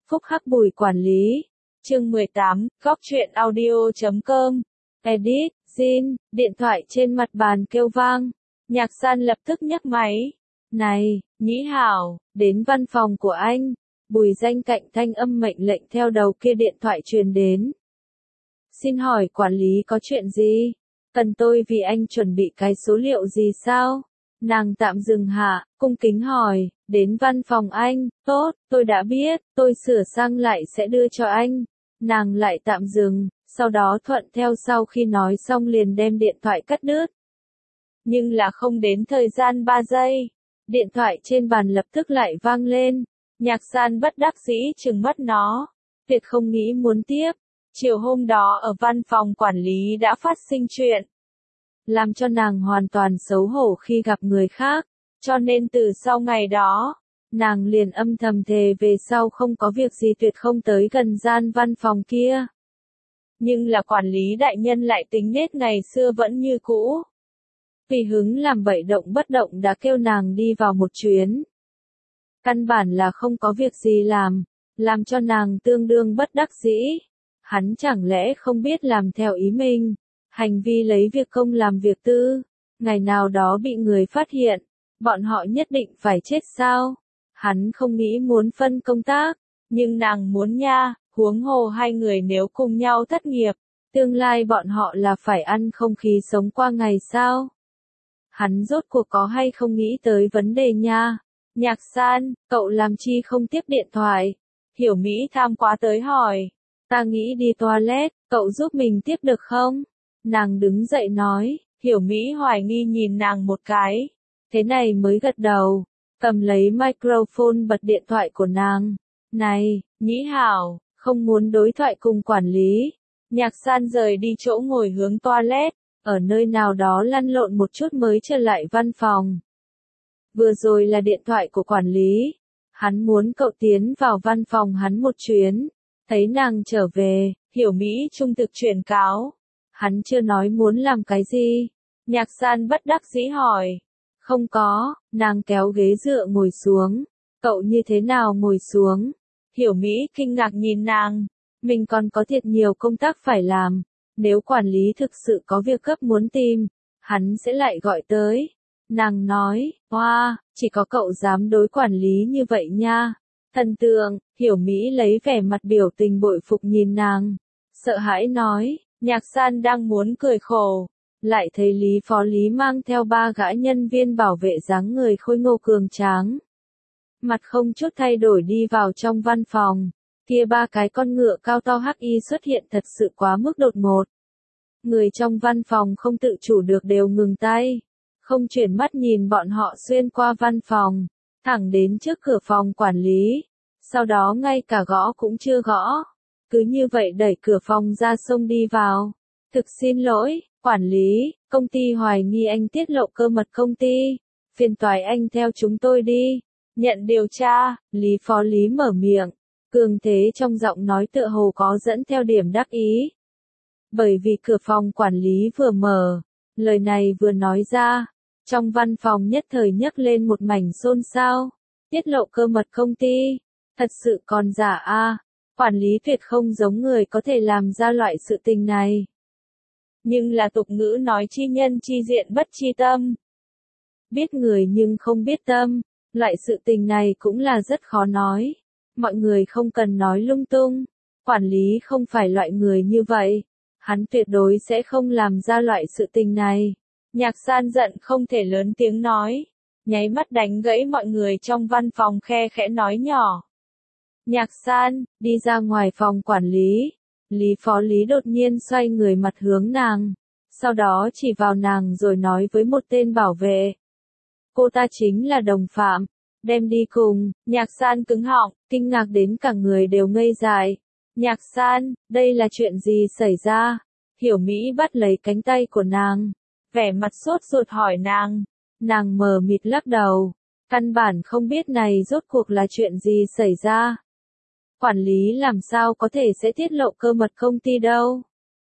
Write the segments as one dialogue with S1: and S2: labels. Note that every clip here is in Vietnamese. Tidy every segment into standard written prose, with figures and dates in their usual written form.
S1: Phúc Hắc Bùi quản lý. Chương 18, Góc truyện audio.com. Edit, Jin, điện thoại trên mặt bàn kêu vang. Nhạc San lập tức nhấc máy. Này, Nhĩ Hảo, đến văn phòng của anh. Bùi Danh cạnh thanh âm mệnh lệnh theo đầu kia điện thoại truyền đến. Xin hỏi quản lý có chuyện gì? Cần tôi vì anh chuẩn bị cái số liệu gì sao? Nàng tạm dừng hạ, cung kính hỏi, đến văn phòng anh, tốt, tôi đã biết, tôi sửa sang lại sẽ đưa cho anh. Nàng lại tạm dừng, sau đó thuận theo sau khi nói xong liền đem điện thoại cắt đứt. Nhưng là không đến thời gian 3 giây, điện thoại trên bàn lập tức lại vang lên. Nhạc San bất đắc dĩ trừng mắt nó, tuyệt không nghĩ muốn tiếp. Chiều hôm đó ở văn phòng quản lý đã phát sinh chuyện, làm cho nàng hoàn toàn xấu hổ khi gặp người khác, cho nên từ sau ngày đó, nàng liền âm thầm thề về sau không có việc gì tuyệt không tới gần gian văn phòng kia. Nhưng là quản lý đại nhân lại tính nết ngày xưa vẫn như cũ. Vì hứng làm bậy động bất động đã kêu nàng đi vào một chuyến. Căn bản là không có việc gì làm cho nàng tương đương bất đắc dĩ. Hắn chẳng lẽ không biết làm theo ý mình, hành vi lấy việc công làm việc tư, ngày nào đó bị người phát hiện, bọn họ nhất định phải chết sao? Hắn không nghĩ muốn phân công tác, nhưng nàng muốn nha, huống hồ hai người nếu cùng nhau thất nghiệp, tương lai bọn họ là phải ăn không khí sống qua ngày sao? Hắn rốt cuộc có hay không nghĩ tới vấn đề nha? Nhạc San, cậu làm chi không tiếp điện thoại? Hiểu Mỹ tham quá tới hỏi. Ta nghĩ đi toilet, cậu giúp mình tiếp được không? Nàng đứng dậy nói, Hiểu Mỹ hoài nghi nhìn nàng một cái. Thế này mới gật đầu, cầm lấy microphone bật điện thoại của nàng. Này, Nhĩ Hảo, không muốn đối thoại cùng quản lý. Nhạc San rời đi chỗ ngồi hướng toilet, ở nơi nào đó lăn lộn một chút mới trở lại văn phòng. Vừa rồi là điện thoại của quản lý. Hắn muốn cậu tiến vào văn phòng hắn một chuyến. Thấy nàng trở về, Hiểu Mỹ trung thực truyền cáo. Hắn chưa nói muốn làm cái gì. Nhạc San bất đắc dĩ hỏi. Không có, nàng kéo ghế dựa ngồi xuống. Cậu như thế nào ngồi xuống? Hiểu Mỹ kinh ngạc nhìn nàng. Mình còn có thiệt nhiều công tác phải làm. Nếu quản lý thực sự có việc gấp muốn tìm, hắn sẽ lại gọi tới. Nàng nói, wow, chỉ có cậu dám đối quản lý như vậy nha. Thần tượng, Hiểu Mỹ lấy vẻ mặt biểu tình bội phục nhìn nàng. Sợ hãi nói, Nhạc San đang muốn cười khổ. Lại thấy Lý Phó Lý mang theo 3 gã nhân viên bảo vệ dáng người khôi ngô cường tráng. Mặt không chút thay đổi đi vào trong văn phòng. Kia 3 cái con ngựa cao to hắc y xuất hiện thật sự quá mức đột ngột. Người trong văn phòng không tự chủ được đều ngừng tay. Không chuyển mắt nhìn bọn họ xuyên qua văn phòng. Thẳng đến trước cửa phòng quản lý. Sau đó ngay cả gõ cũng chưa gõ. Cứ như vậy đẩy cửa phòng ra xông đi vào. Thực xin lỗi, quản lý, công ty hoài nghi anh tiết lộ cơ mật công ty. Phiền toái anh theo chúng tôi đi. Nhận điều tra, Lý Phó Lý mở miệng. Cường thế trong giọng nói tựa hồ có dẫn theo điểm đắc ý. Bởi vì cửa phòng quản lý vừa mở. Lời này vừa nói ra. Trong văn phòng nhất thời nhấc lên một mảnh xôn xao. Tiết lộ cơ mật công ty. Thật sự còn giả a, quản lý tuyệt không giống người có thể làm ra loại sự tình này. Nhưng là tục ngữ nói chi nhân chi diện bất chi tâm. Biết người nhưng không biết tâm, loại sự tình này cũng là rất khó nói. Mọi người không cần nói lung tung. Quản lý không phải loại người như vậy. Hắn tuyệt đối sẽ không làm ra loại sự tình này. Nhạc San giận không thể lớn tiếng nói. Nháy mắt đánh gãy mọi người trong văn phòng khe khẽ nói nhỏ. Nhạc San, đi ra ngoài phòng quản lý. Lý Phó Lý đột nhiên xoay người mặt hướng nàng. Sau đó chỉ vào nàng rồi nói với một tên bảo vệ. Cô ta chính là đồng phạm. Đem đi cùng. Nhạc San cứng họng, kinh ngạc đến cả người đều ngây dại. Nhạc San, đây là chuyện gì xảy ra? Hiểu Mỹ bắt lấy cánh tay của nàng. Vẻ mặt sốt ruột hỏi nàng. Nàng mờ mịt lắc đầu. Căn bản không biết này rốt cuộc là chuyện gì xảy ra. Quản lý làm sao có thể sẽ tiết lộ cơ mật công ty đâu.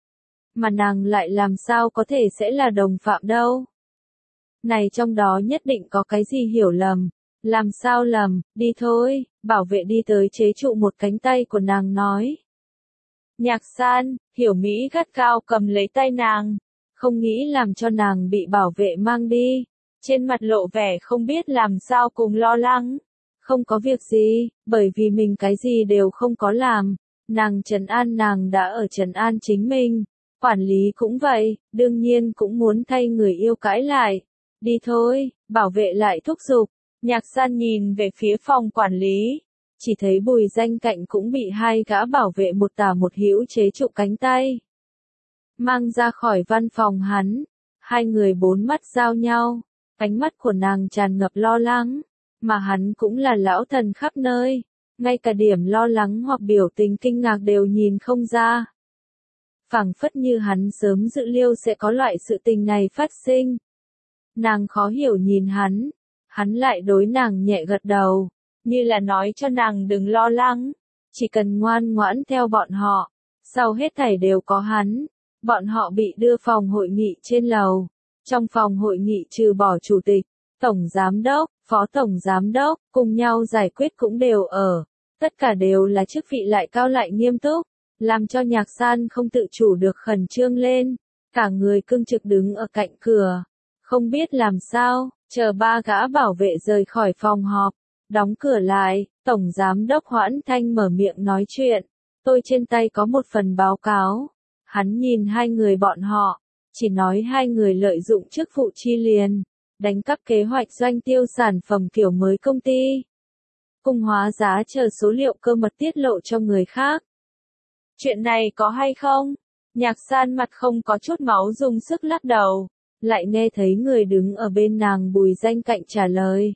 S1: Mà nàng lại làm sao có thể sẽ là đồng phạm đâu. Này trong đó nhất định có cái gì hiểu lầm. Làm sao lầm, đi thôi, bảo vệ đi tới chế trụ một cánh tay của nàng nói. Nhạc San, Hiểu Mỹ gắt gao cầm lấy tay nàng, không nghĩ làm cho nàng bị bảo vệ mang đi, trên mặt lộ vẻ không biết làm sao cùng lo lắng. Không có việc gì, bởi vì mình cái gì đều không có làm, nàng trấn an nàng đã ở trấn an chính mình, quản lý cũng vậy, đương nhiên cũng muốn thay người yêu cãi lại. Đi thôi, bảo vệ lại thúc giục, Nhạc San nhìn về phía phòng quản lý, chỉ thấy Bùi Danh Cạnh cũng bị hai gã bảo vệ một tả một hữu chế trụ cánh tay. Mang ra khỏi văn phòng hắn, hai người bốn mắt giao nhau, ánh mắt của nàng tràn ngập lo lắng, mà hắn cũng là lão thần khắp nơi, ngay cả điểm lo lắng hoặc biểu tình kinh ngạc đều nhìn không ra. Phảng phất như hắn sớm dự liệu sẽ có loại sự tình này phát sinh. Nàng khó hiểu nhìn hắn lại đối nàng nhẹ gật đầu, như là nói cho nàng đừng lo lắng, chỉ cần ngoan ngoãn theo bọn họ, sau hết thảy đều có hắn. Bọn họ bị đưa phòng hội nghị trên lầu, trong phòng hội nghị trừ bỏ chủ tịch, tổng giám đốc, phó tổng giám đốc, cùng nhau giải quyết cũng đều ở, tất cả đều là chức vị lại cao lại nghiêm túc, làm cho Nhạc San không tự chủ được khẩn trương lên, cả người cưng trực đứng ở cạnh cửa, không biết làm sao, chờ ba gã bảo vệ rời khỏi phòng họp, đóng cửa lại, tổng giám đốc Hoãn Thanh mở miệng nói chuyện, tôi trên tay có một phần báo cáo. Hắn nhìn hai người bọn họ, chỉ nói hai người lợi dụng chức vụ chi liền, đánh cắp kế hoạch doanh tiêu sản phẩm kiểu mới công ty. Cung hóa giá chờ số liệu cơ mật tiết lộ cho người khác. Chuyện này có hay không? Nhạc San mặt không có chút máu dùng sức lắc đầu, lại nghe thấy người đứng ở bên nàng Bùi Danh Cạnh trả lời.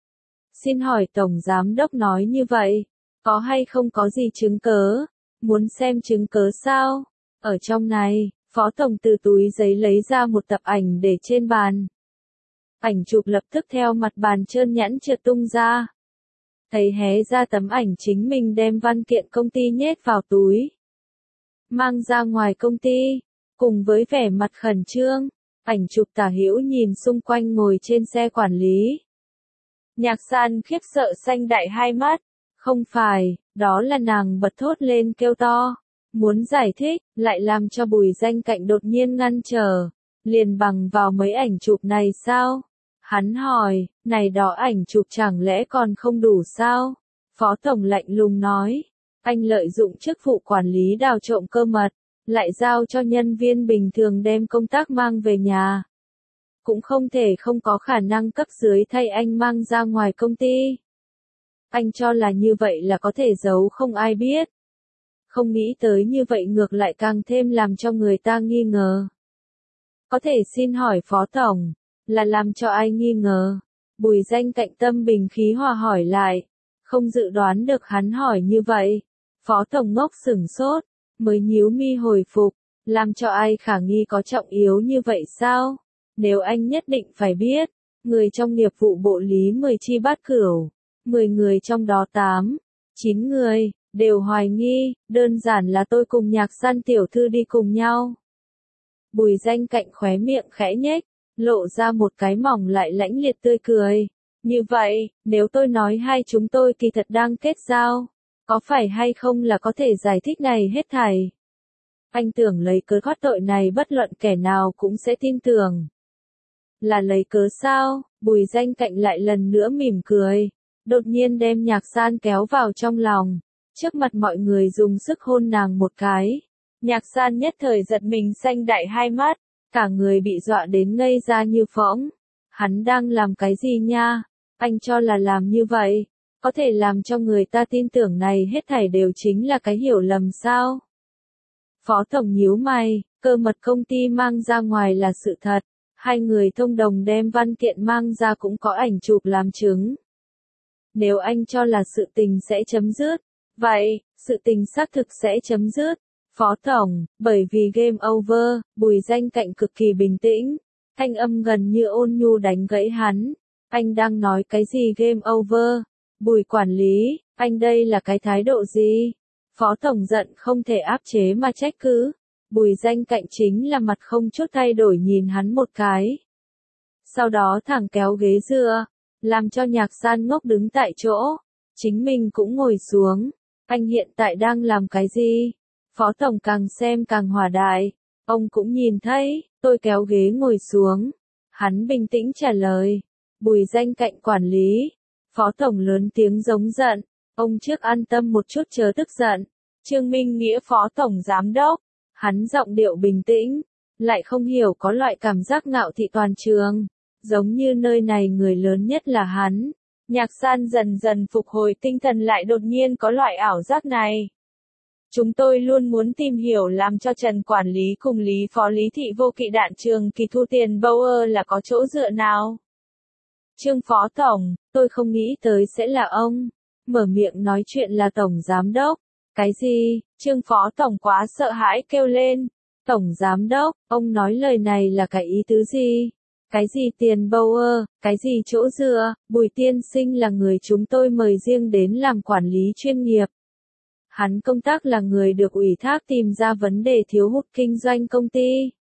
S1: Xin hỏi Tổng Giám Đốc nói như vậy, có hay không có gì chứng cớ? Muốn xem chứng cớ sao? Ở trong này, Phó Tổng từ túi giấy lấy ra một tập ảnh để trên bàn. Ảnh chụp lập tức theo mặt bàn trơn nhẵn trượt tung ra. Thấy hé ra tấm ảnh chính mình đem văn kiện công ty nhét vào túi. Mang ra ngoài công ty, cùng với vẻ mặt khẩn trương, ảnh chụp tả hữu nhìn xung quanh ngồi trên xe quản lý. Nhạc San khiếp sợ xanh đại hai mắt, không phải, đó là nàng bật thốt lên kêu to. Muốn giải thích, lại làm cho Bùi Danh Cạnh đột nhiên ngăn trở, liền bằng vào mấy ảnh chụp này sao? Hắn hỏi, này đó ảnh chụp chẳng lẽ còn không đủ sao? Phó Tổng lạnh lùng nói, anh lợi dụng chức vụ quản lý đào trộm cơ mật, lại giao cho nhân viên bình thường đem công tác mang về nhà. Cũng không thể không có khả năng cấp dưới thay anh mang ra ngoài công ty. Anh cho là như vậy là có thể giấu không ai biết. Không nghĩ tới như vậy ngược lại càng thêm làm cho người ta nghi ngờ. Có thể xin hỏi Phó Tổng, là làm cho ai nghi ngờ? Bùi Danh Cạnh tâm bình khí hòa hỏi lại, không dự đoán được hắn hỏi như vậy. Phó Tổng ngốc sửng sốt, mới nhíu mi hồi phục, làm cho ai khả nghi có trọng yếu như vậy sao? Nếu anh nhất định phải biết, người trong nghiệp vụ bộ lý 10 chi bát cửu, 10 người trong đó 8, 9 người, đều hoài nghi, đơn giản là tôi cùng Nhạc San tiểu thư đi cùng nhau. Bùi Danh Cạnh khóe miệng khẽ nhếch, lộ ra một cái mỏng lại lãnh liệt tươi cười. Như vậy, nếu tôi nói hai chúng tôi kỳ thật đang kết giao, có phải hay không là có thể giải thích này hết thảy? Anh tưởng lấy cớ thoát tội này bất luận kẻ nào cũng sẽ tin tưởng. Là lấy cớ sao? Bùi Danh Cạnh lại lần nữa mỉm cười, đột nhiên đem Nhạc San kéo vào trong lòng. Trước mặt mọi người dùng sức hôn nàng một cái. Nhạc San nhất thời giật mình xanh đại hai mắt, cả người bị dọa đến ngây ra như phỗng. Hắn đang làm cái gì nha? Anh cho là làm như vậy, có thể làm cho người ta tin tưởng này hết thảy đều chính là cái hiểu lầm sao? Phó Tổng nhíu mày, cơ mật công ty mang ra ngoài là sự thật, hai người thông đồng đem văn kiện mang ra cũng có ảnh chụp làm chứng. Nếu anh cho là sự tình sẽ chấm dứt, vậy, sự tình xác thực sẽ chấm dứt. Phó Tổng, bởi vì game over, Bùi Danh Cạnh cực kỳ bình tĩnh, thanh âm gần như ôn nhu đánh gãy hắn. Anh đang nói cái gì game over? Bùi quản lý, anh đây là cái thái độ gì? Phó Tổng giận không thể áp chế mà trách cứ. Bùi Danh Cạnh chính là mặt không chút thay đổi nhìn hắn một cái. Sau đó thẳng kéo ghế dựa, làm cho Nhạc San ngốc đứng tại chỗ. Chính mình cũng ngồi xuống. Anh hiện tại đang làm cái gì? Phó tổng càng xem càng hỏa đại. Ông cũng nhìn thấy, tôi kéo ghế ngồi xuống. Hắn bình tĩnh trả lời. Bùi Danh cạnh quản lý. Phó tổng lớn tiếng giống giận. Ông trước an tâm một chút chớ tức giận. Trương Minh Nghĩa phó tổng giám đốc. Hắn giọng điệu bình tĩnh. Lại không hiểu có loại cảm giác ngạo thị toàn trường. Giống như nơi này người lớn nhất là hắn. Nhạc San dần dần phục hồi tinh thần lại đột nhiên có loại ảo giác này. Chúng tôi luôn muốn tìm hiểu làm cho Trần quản lý cùng Lý phó Lý thị vô kỵ đạn trường kỳ thu tiền Bauer là có chỗ dựa nào. Trương phó tổng, tôi không nghĩ tới sẽ là ông. Mở miệng nói chuyện là tổng giám đốc. Cái gì? Trương phó tổng quá sợ hãi kêu lên. Tổng giám đốc, ông nói lời này là cái ý tứ gì? Cái gì tiền Bauer, cái gì chỗ dựa? Bùi tiên sinh là người chúng tôi mời riêng đến làm quản lý chuyên nghiệp. Hắn công tác là người được ủy thác tìm ra vấn đề thiếu hụt kinh doanh công ty.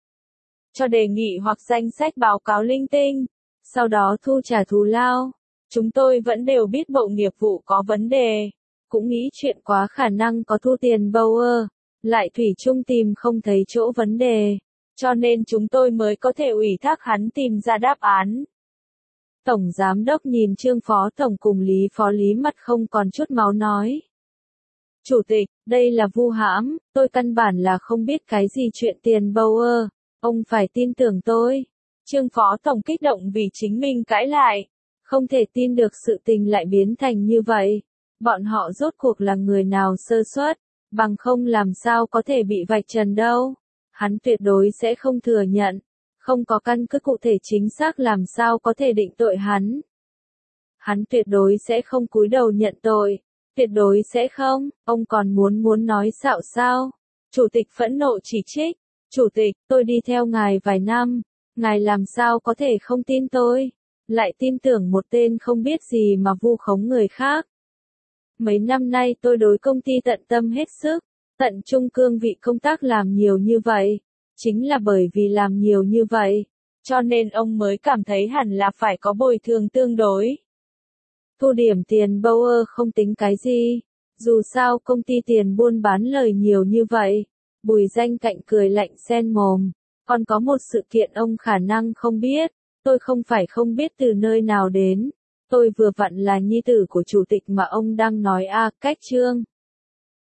S1: Cho đề nghị hoặc danh sách báo cáo linh tinh. Sau đó thu trả thù lao. Chúng tôi vẫn đều biết bộ nghiệp vụ có vấn đề. Cũng nghĩ chuyện quá khả năng có thu tiền Bauer. Lại thủy chung tìm không thấy chỗ vấn đề. Cho nên chúng tôi mới có thể ủy thác hắn tìm ra đáp án. Tổng giám đốc nhìn Trương phó tổng cùng Lý phó Lý mặt không còn chút máu nói. Chủ tịch, đây là vu hãm, tôi căn bản là không biết cái gì chuyện tiền Bauer. Ông phải tin tưởng tôi. Trương phó tổng kích động vì chính mình cãi lại. Không thể tin được sự tình lại biến thành như vậy. Bọn họ rốt cuộc là người nào sơ suất, bằng không làm sao có thể bị vạch trần đâu. Hắn tuyệt đối sẽ không thừa nhận. Không có căn cứ cụ thể chính xác làm sao có thể định tội hắn. Hắn tuyệt đối sẽ không cúi đầu nhận tội. Tuyệt đối sẽ không. Ông còn muốn nói xạo sao? Chủ tịch phẫn nộ chỉ trích. Chủ tịch, tôi đi theo ngài vài năm. Ngài làm sao có thể không tin tôi? Lại tin tưởng một tên không biết gì mà vu khống người khác. Mấy năm nay tôi đối công ty tận tâm hết sức. Tận trung cương vị công tác làm nhiều như vậy. Chính là bởi vì làm nhiều như vậy. Cho nên ông mới cảm thấy hẳn là phải có bồi thường tương đối. Thu điểm tiền Bauer không tính cái gì. Dù sao công ty tiền buôn bán lời nhiều như vậy. Bùi Danh cạnh cười lạnh sen mồm. Còn có một sự kiện ông khả năng không biết. Tôi không phải không biết từ nơi nào đến. Tôi vừa vặn là nhi tử của chủ tịch mà ông đang nói cách Trương.